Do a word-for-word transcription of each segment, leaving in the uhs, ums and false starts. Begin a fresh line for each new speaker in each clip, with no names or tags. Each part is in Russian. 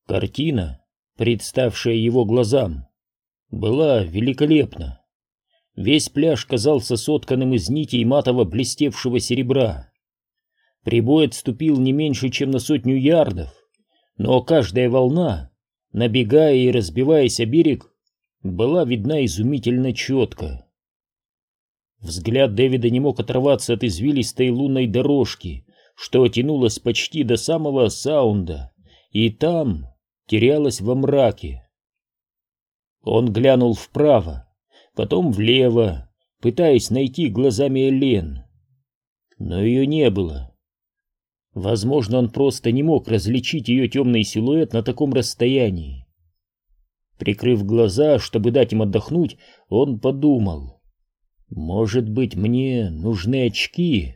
Картина, представшая его глазам, была великолепна. Весь пляж казался сотканным из нитей матово-блестевшего серебра. Прибой отступил не меньше, чем на сотню ярдов, но каждая волна, набегая и разбиваясь о берег, была видна изумительно четко. Взгляд Дэвида не мог оторваться от извилистой лунной дорожки, что тянулась почти до самого Саунда, и там терялась во мраке. Он глянул вправо, потом влево, пытаясь найти глазами Элен. Но ее не было. Возможно, он просто не мог различить ее темный силуэт на таком расстоянии. Прикрыв глаза, чтобы дать им отдохнуть, он подумал: может быть, мне нужны очки?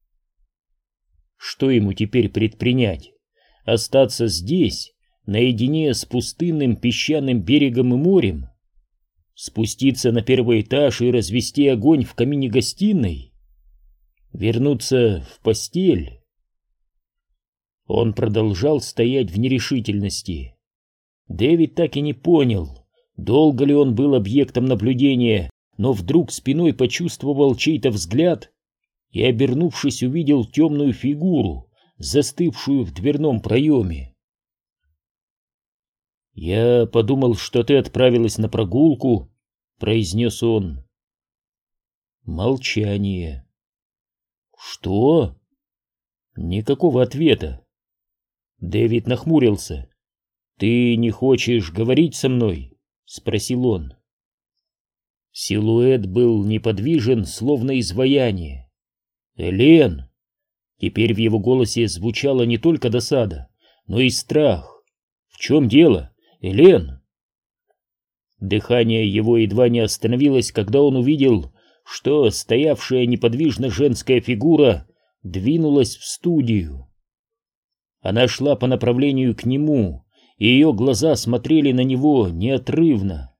Что ему теперь предпринять? Остаться здесь, наедине с пустынным песчаным берегом и морем? Спуститься на первый этаж и развести огонь в камине гостиной? Вернуться в постель? Он продолжал стоять в нерешительности. Дэвид так и не понял, долго ли он был объектом наблюдения, но вдруг спиной почувствовал чей-то взгляд и, обернувшись, увидел темную фигуру, застывшую в дверном проеме. «Я подумал, что ты отправилась на прогулку», — произнес он. Молчание. «Что?» Никакого ответа. Дэвид нахмурился. «Ты не хочешь говорить со мной?» — спросил он. Силуэт был неподвижен, словно изваяние. «Элен!» Теперь в его голосе звучала не только досада, но и страх. «В чем дело, Элен?» Дыхание его едва не остановилось, когда он увидел, что стоявшая неподвижно женская фигура двинулась в студию. Она шла по направлению к нему, и ее глаза смотрели на него неотрывно.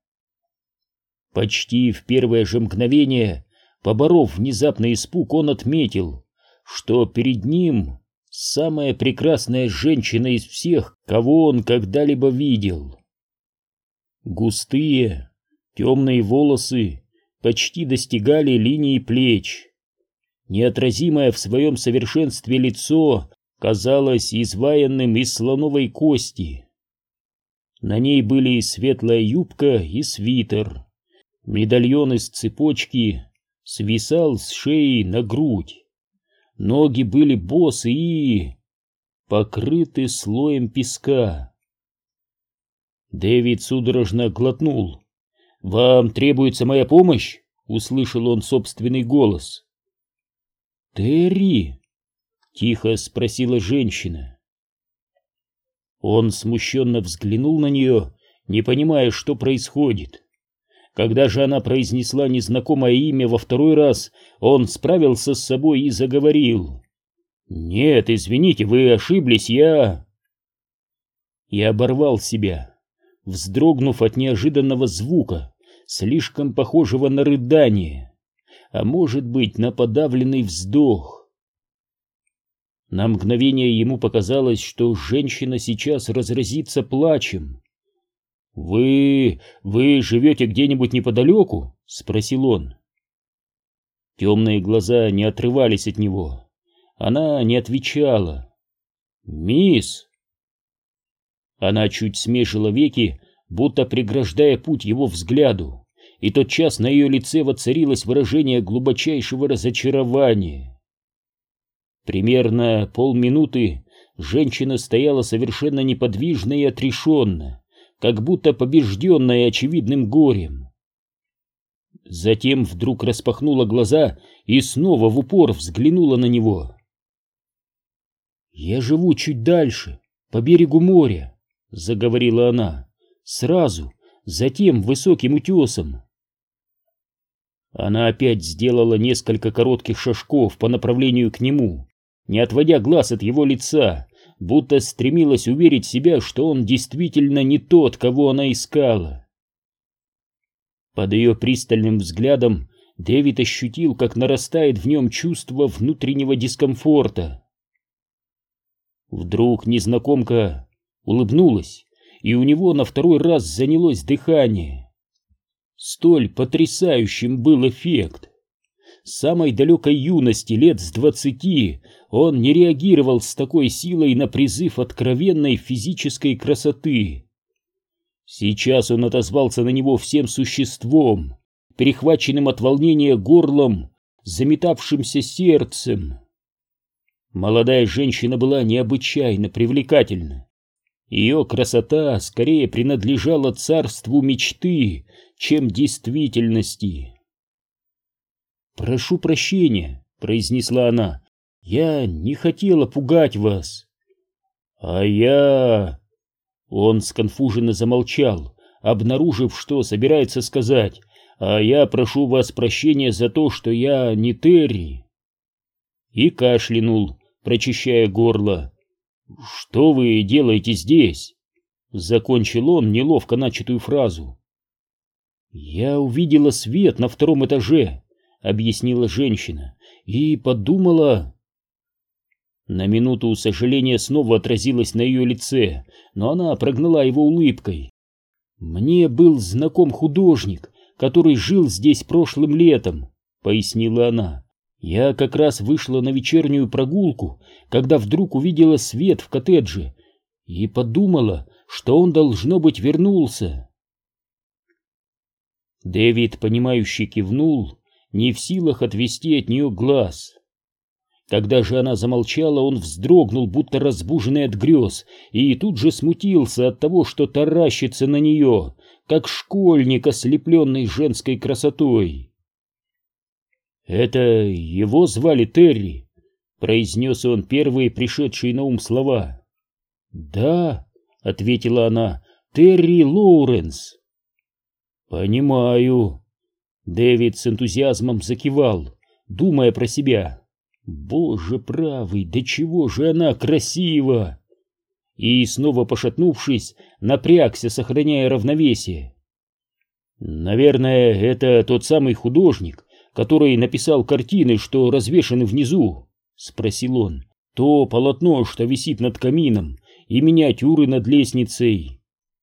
Почти в первое же мгновение, поборов внезапный испуг, он отметил, что перед ним самая прекрасная женщина из всех, кого он когда-либо видел. Густые, темные волосы почти достигали линии плеч. Неотразимое в своем совершенстве лицо казалось изваянным из слоновой кости. На ней были и светлая юбка, и свитер. Медальон из цепочки свисал с шеи на грудь. Ноги были босы и покрыты слоем песка. Дэвид судорожно глотнул. «Вам требуется моя помощь?» — услышал он собственный голос. «Терри?» — тихо спросила женщина. Он смущенно взглянул на нее, не понимая, что происходит. Когда же она произнесла незнакомое имя во второй раз, он справился с собой и заговорил. «Нет, извините, вы ошиблись, я...» И оборвал себя, вздрогнув от неожиданного звука, слишком похожего на рыдание, а может быть, на подавленный вздох. На мгновение ему показалось, что женщина сейчас разразится плачем. «Вы... вы живете где-нибудь неподалеку?» — спросил он. Темные глаза не отрывались от него. Она не отвечала. «Мисс!» Она чуть смежила веки, будто преграждая путь его взгляду, и тотчас на ее лице воцарилось выражение глубочайшего разочарования. Примерно полминуты женщина стояла совершенно неподвижно и отрешенно, как будто побежденная очевидным горем. Затем вдруг распахнула глаза и снова в упор взглянула на него. «Я живу чуть дальше, по берегу моря», — заговорила она, — «сразу, за тем высоким утесом». Она опять сделала несколько коротких шажков по направлению к нему, не отводя глаз от его лица, будто стремилась уверить себя, что он действительно не тот, кого она искала. Под ее пристальным взглядом Дэвид ощутил, как нарастает в нем чувство внутреннего дискомфорта. Вдруг незнакомка улыбнулась и у него на второй раз занялось дыхание. Столь потрясающим был эффект. С самой далекой юности, лет с двадцати, он не реагировал с такой силой на призыв откровенной физической красоты. Сейчас он отозвался на него всем существом, перехваченным от волнения горлом, заметавшимся сердцем. Молодая женщина была необычайно привлекательна. Ее красота скорее принадлежала царству мечты, чем действительности. «Прошу прощения», — произнесла она, — «я не хотела пугать вас». «А я...» Он сконфуженно замолчал, обнаружив, что собирается сказать. «А я прошу вас прощения за то, что я не Терри». И кашлянул, прочищая горло. «Что вы делаете здесь?» Закончил он неловко начатую фразу. «Я увидела свет на втором этаже», — объяснила женщина, — «и подумала...» На минуту сожаление снова отразилось на ее лице, но она прогнала его улыбкой. «Мне был знаком художник, который жил здесь прошлым летом», — пояснила она. «Я как раз вышла на вечернюю прогулку, когда вдруг увидела свет в коттедже и подумала, что он, должно быть, вернулся». Дэвид, понимающе кивнул, не в силах отвести от нее глаз. Когда же она замолчала, он вздрогнул, будто разбуженный от грез, и тут же смутился от того, что таращится на нее, как школьник, ослепленный женской красотой. «Это его звали Терри?» — произнес он первые пришедшие на ум слова. «Да», — ответила она, — «Терри Лоуренс». «Понимаю». Дэвид с энтузиазмом закивал, думая про себя. «Боже правый, да чего же она красива!» И, снова пошатнувшись, напрягся, сохраняя равновесие. «Наверное, это тот самый художник, который написал картины, что развешаны внизу?» — спросил он. «То полотно, что висит над камином, и миниатюры над лестницей».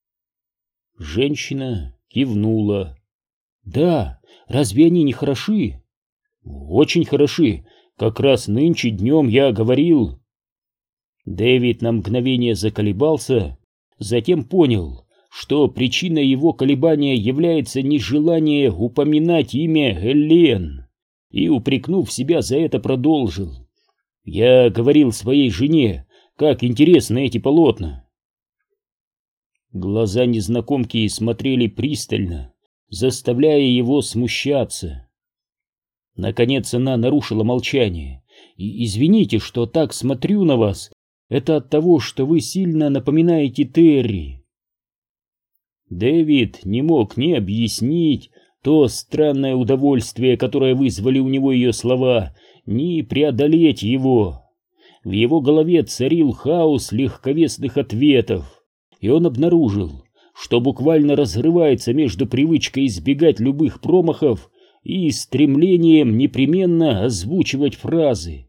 Женщина кивнула. «Да, разве они не хороши?» «Очень хороши. Как раз нынче днем я говорил...» Дэвид на мгновение заколебался, затем понял, что причиной его колебания является нежелание упоминать имя Эллен, и, упрекнув себя за это, продолжил. «Я говорил своей жене, как интересны эти полотна». Глаза незнакомки смотрели пристально, заставляя его смущаться. Наконец она нарушила молчание. И «Извините, что так смотрю на вас. Это от того, что вы сильно напоминаете Терри». Дэвид не мог ни объяснить то странное удовольствие, которое вызвали у него ее слова, ни преодолеть его. В его голове царил хаос легковесных ответов, и он обнаружил, что буквально разрывается между привычкой избегать любых промахов и стремлением непременно озвучивать фразы.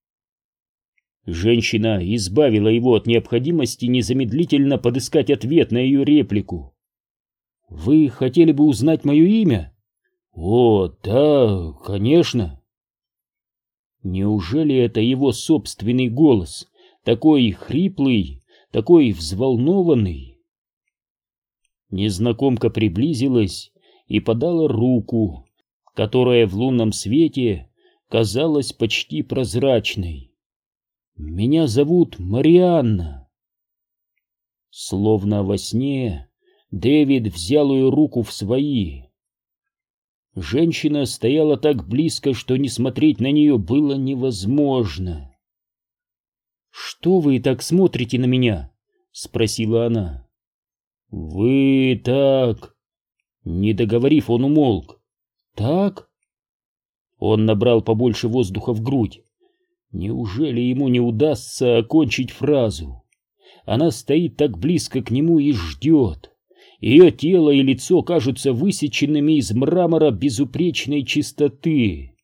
Женщина избавила его от необходимости незамедлительно подыскать ответ на ее реплику. «Вы хотели бы узнать мое имя?» «О, да, конечно». Неужели это его собственный голос, такой хриплый, такой взволнованный? Незнакомка приблизилась и подала руку, которая в лунном свете казалась почти прозрачной. «Меня зовут Марианна». Словно во сне Дэвид взял ее руку в свои. Женщина стояла так близко, что не смотреть на нее было невозможно. «Что вы так смотрите на меня?» — спросила она. «Вы так...» Не договорив, он умолк. «Так?» Он набрал побольше воздуха в грудь. Неужели ему не удастся окончить фразу? Она стоит так близко к нему и ждет. Ее тело и лицо кажутся высеченными из мрамора безупречной чистоты.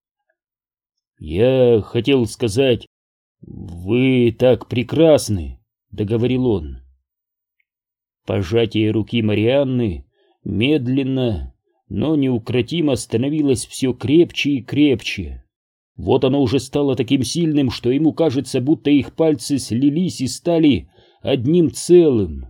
«Я хотел сказать, вы так прекрасны», — договорил он. Пожатие руки Марианны медленно, но неукротимо становилось все крепче и крепче. Вот оно уже стало таким сильным, что ему кажется, будто их пальцы слились и стали одним целым.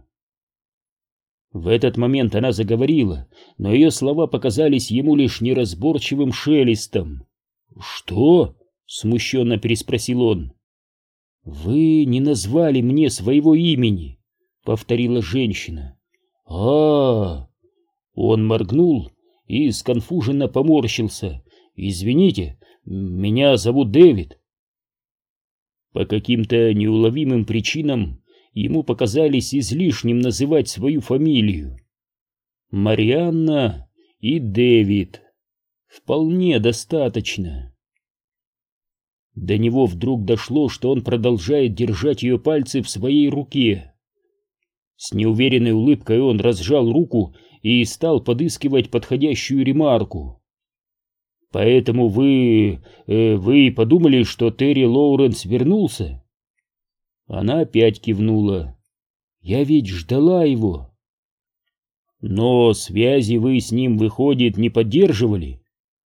В этот момент она заговорила, но ее слова показались ему лишь неразборчивым шелестом. «Что?» — смущенно переспросил он. «Вы не назвали мне своего имени», — повторила женщина. а, -а, -а Он моргнул и сконфуженно поморщился. «Извините, меня зовут Дэвид». По каким-то неуловимым причинам ему показались излишним называть свою фамилию. Марианна и Дэвид. Вполне достаточно. До него вдруг дошло, что он продолжает держать ее пальцы в своей руке. С неуверенной улыбкой он разжал руку и стал подыскивать подходящую ремарку. «Поэтому вы... Э, вы подумали, что Терри Лоуренс вернулся?» Она опять кивнула. «Я ведь ждала его». «Но связи вы с ним, выходит, не поддерживали?»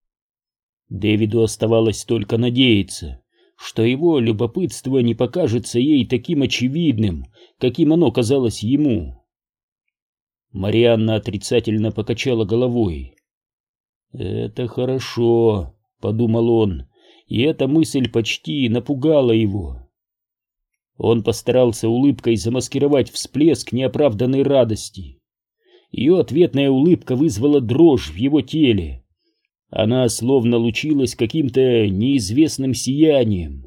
Дэвиду оставалось только надеяться, что его любопытство не покажется ей таким очевидным, каким оно казалось ему. Марианна отрицательно покачала головой. «Это хорошо», — подумал он, и эта мысль почти напугала его. Он постарался улыбкой замаскировать всплеск неоправданной радости. Ее ответная улыбка вызвала дрожь в его теле. Она словно лучилась каким-то неизвестным сиянием.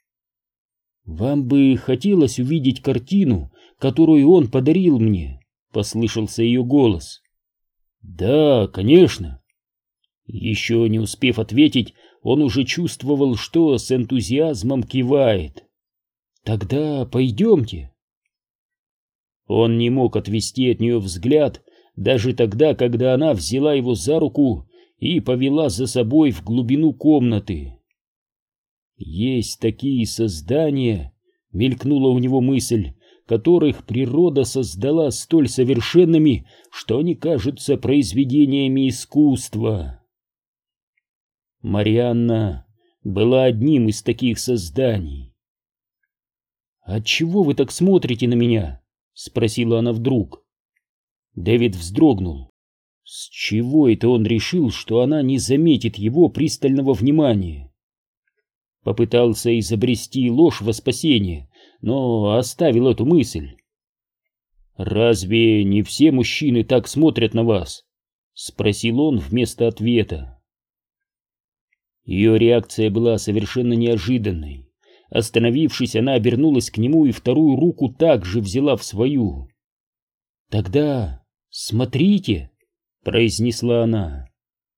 «Вам бы хотелось увидеть картину, которую он подарил мне?» — послышался ее голос. «Да, конечно». Еще не успев ответить, он уже чувствовал, что с энтузиазмом кивает. «Тогда пойдемте». Он не мог отвести от нее взгляд даже тогда, когда она взяла его за руку и повела за собой в глубину комнаты. «Есть такие создания», — мелькнула у него мысль, «которых природа создала столь совершенными, что они кажутся произведениями искусства». Марианна была одним из таких созданий. «Отчего вы так смотрите на меня?» — спросила она вдруг. Дэвид вздрогнул. С чего это он решил, что она не заметит его пристального внимания? Попытался изобрести ложь во спасение, но оставил эту мысль. «Разве не все мужчины так смотрят на вас?» — спросил он вместо ответа. Ее реакция была совершенно неожиданной. Остановившись, она обернулась к нему и вторую руку также взяла в свою. «Тогда смотрите», — произнесла она.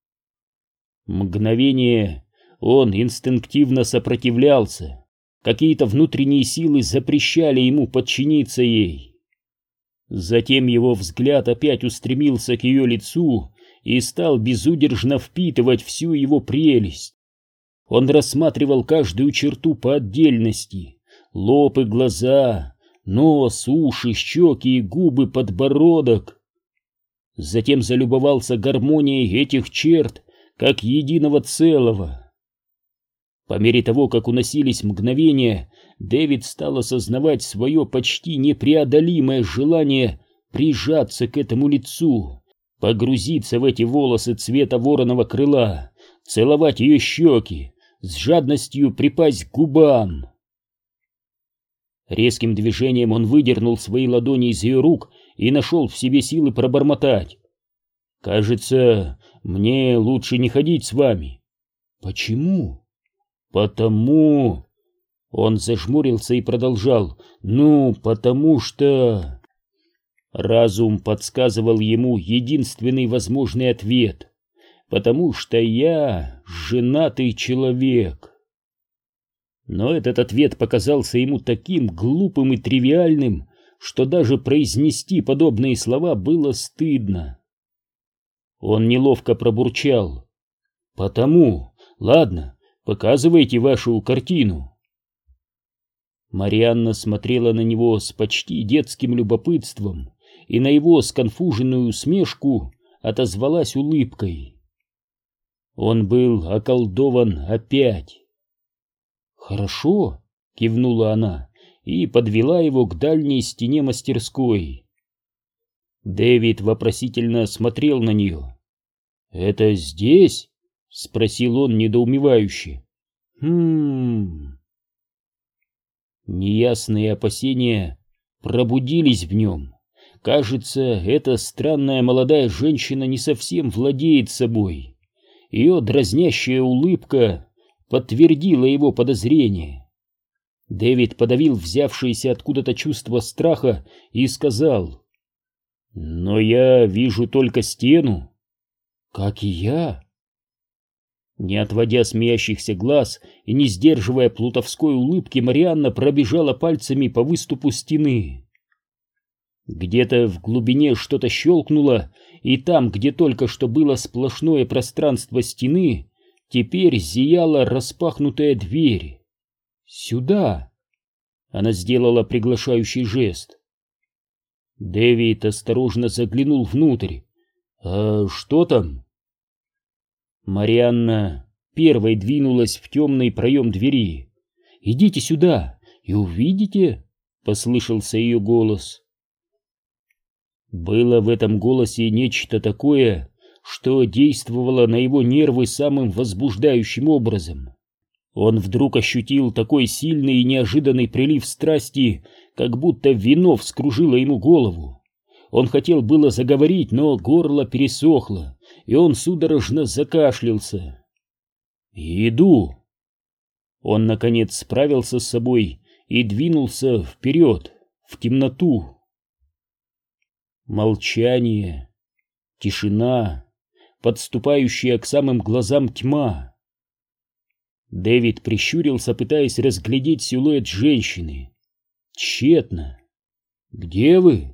Мгновение он инстинктивно сопротивлялся. Какие-то внутренние силы запрещали ему подчиниться ей. Затем его взгляд опять устремился к ее лицу и стал безудержно впитывать всю его прелесть. Он рассматривал каждую черту по отдельности: лоб и глаза, нос, уши, щеки и губы, подбородок. Затем залюбовался гармонией этих черт как единого целого. По мере того, как уносились мгновения, Дэвид стал осознавать свое почти непреодолимое желание прижаться к этому лицу, погрузиться в эти волосы цвета вороного крыла, целовать ее щеки, с жадностью припасть к губам. Резким движением он выдернул свои ладони из ее рук и нашел в себе силы пробормотать: «Кажется, мне лучше не ходить с вами». «Почему?» «Потому...» Он зажмурился и продолжал: «Ну, потому что...» Разум подсказывал ему единственный возможный ответ: «Потому что я женатый человек». Но этот ответ показался ему таким глупым и тривиальным, что даже произнести подобные слова было стыдно. Он неловко пробурчал: «Потому, ладно, показывайте вашу картину». Марианна смотрела на него с почти детским любопытством, и на его сконфуженную усмешку отозвалась улыбкой. Он был околдован опять. «Хорошо», — кивнула она и подвела его к дальней стене мастерской. Дэвид вопросительно смотрел на нее. «Это здесь?» — спросил он недоумевающе. «Хм...» Неясные опасения пробудились в нем. Кажется, эта странная молодая женщина не совсем владеет собой. Ее дразнящая улыбка подтвердила его подозрение. Дэвид подавил взявшееся откуда-то чувство страха и сказал: «Но я вижу только стену». «Как и я». Не отводя смеящихся глаз и не сдерживая плутовской улыбки, Марианна пробежала пальцами по выступу стены. Где-то в глубине что-то щелкнуло, и там, где только что было сплошное пространство стены, теперь зияла распахнутая дверь. «Сюда!» Она сделала приглашающий жест. Дэвид осторожно заглянул внутрь. «А что там?» Марианна первой двинулась в темный проем двери. «Идите сюда и увидите», — послышался ее голос. Было в этом голосе нечто такое, что действовало на его нервы самым возбуждающим образом. Он вдруг ощутил такой сильный и неожиданный прилив страсти, как будто вино вскружило ему голову. Он хотел было заговорить, но горло пересохло, и он судорожно закашлялся. «Иду!» Он, наконец, справился с собой и двинулся вперед, в темноту. Молчание, тишина, подступающая к самым глазам тьма. Дэвид прищурился, пытаясь разглядеть силуэт женщины. Тщетно. «Где вы?»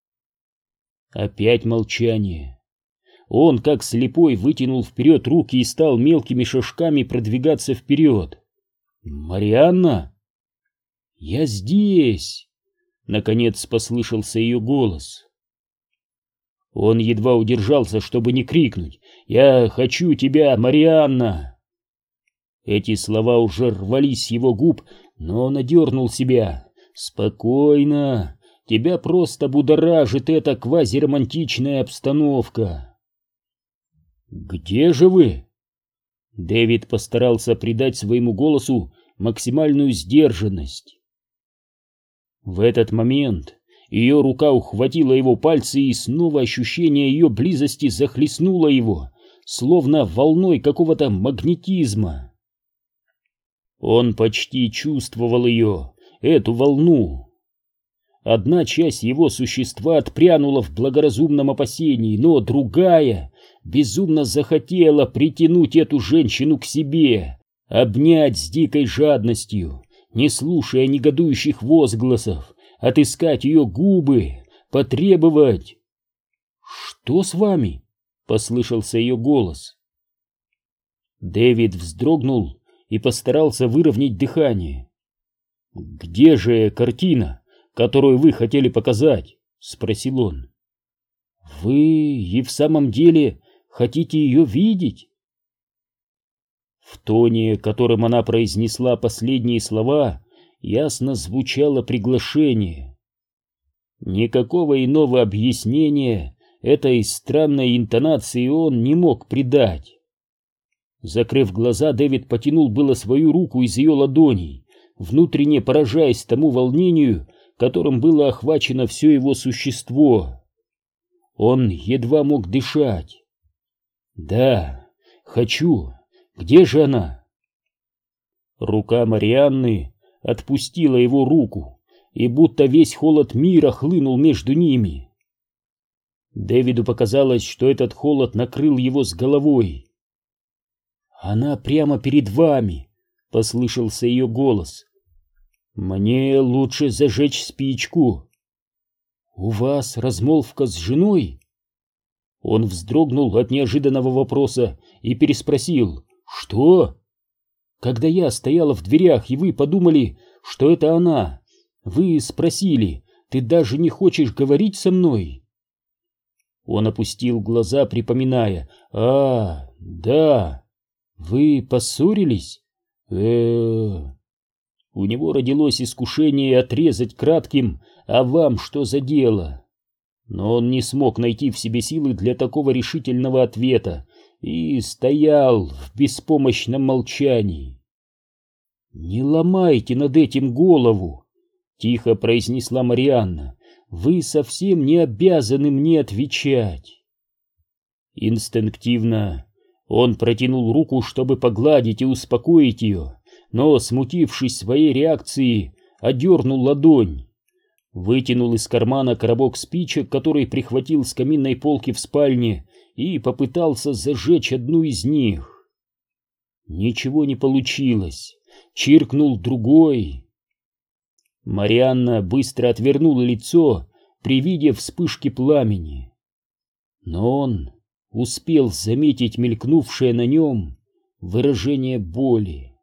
Опять молчание. Он, как слепой, вытянул вперед руки и стал мелкими шажками продвигаться вперед. «Марианна?» «Я здесь!» Наконец послышался ее голос. Он едва удержался, чтобы не крикнуть: «Я хочу тебя, Марианна!» Эти слова уже рвались с его губ, но он одернул себя. «Спокойно! Тебя просто будоражит эта квазиромантичная обстановка!» «Где же вы?» Дэвид постарался придать своему голосу максимальную сдержанность. В этот момент ее рука ухватила его пальцы, и снова ощущение ее близости захлестнуло его, словно волной какого-то магнетизма. Он почти чувствовал ее, эту волну. Одна часть его существа отпрянула в благоразумном опасении, но другая безумно захотела притянуть эту женщину к себе, обнять с дикой жадностью, не слушая негодующих возгласов, отыскать ее губы, потребовать. «Что с вами?» — послышался ее голос. Дэвид вздрогнул и постарался выровнять дыхание. «Где же картина, которую вы хотели показать?» — спросил он. «Вы и в самом деле хотите ее видеть?» В тоне, которым она произнесла последние слова, ясно звучало приглашение. Никакого иного объяснения этой странной интонации он не мог придать. Закрыв глаза, Дэвид потянул было свою руку из ее ладоней, внутренне поражаясь тому волнению, которым было охвачено все его существо. Он едва мог дышать. «Да, хочу. Где же она?» Рука Марианны отпустила его руку, и будто весь холод мира хлынул между ними. Дэвиду показалось, что этот холод накрыл его с головой. «Она прямо перед вами», — послышался ее голос. «Мне лучше зажечь спичку». «У вас размолвка с женой?» Он вздрогнул от неожиданного вопроса и переспросил: «Что?» «Когда я стояла в дверях, и вы подумали, что это она, вы спросили: ты даже не хочешь говорить со мной?» Он опустил глаза, припоминая. «А, да, вы поссорились? э У него родилось искушение отрезать кратким: «А вам что за дело?» Но он не смог найти в себе силы для такого решительного ответа и стоял в беспомощном молчании. «Не ломайте над этим голову», — тихо произнесла Марианна. «Вы совсем не обязаны мне отвечать». Инстинктивно он протянул руку, чтобы погладить и успокоить ее, но, смутившись своей реакцией, одернул ладонь. Вытянул из кармана коробок спичек, который прихватил с каминной полки в спальне, и попытался зажечь одну из них. Ничего не получилось. Чиркнул другой. Марианна быстро отвернула лицо при виде вспышки пламени. Но он успел заметить мелькнувшее на нем выражение боли.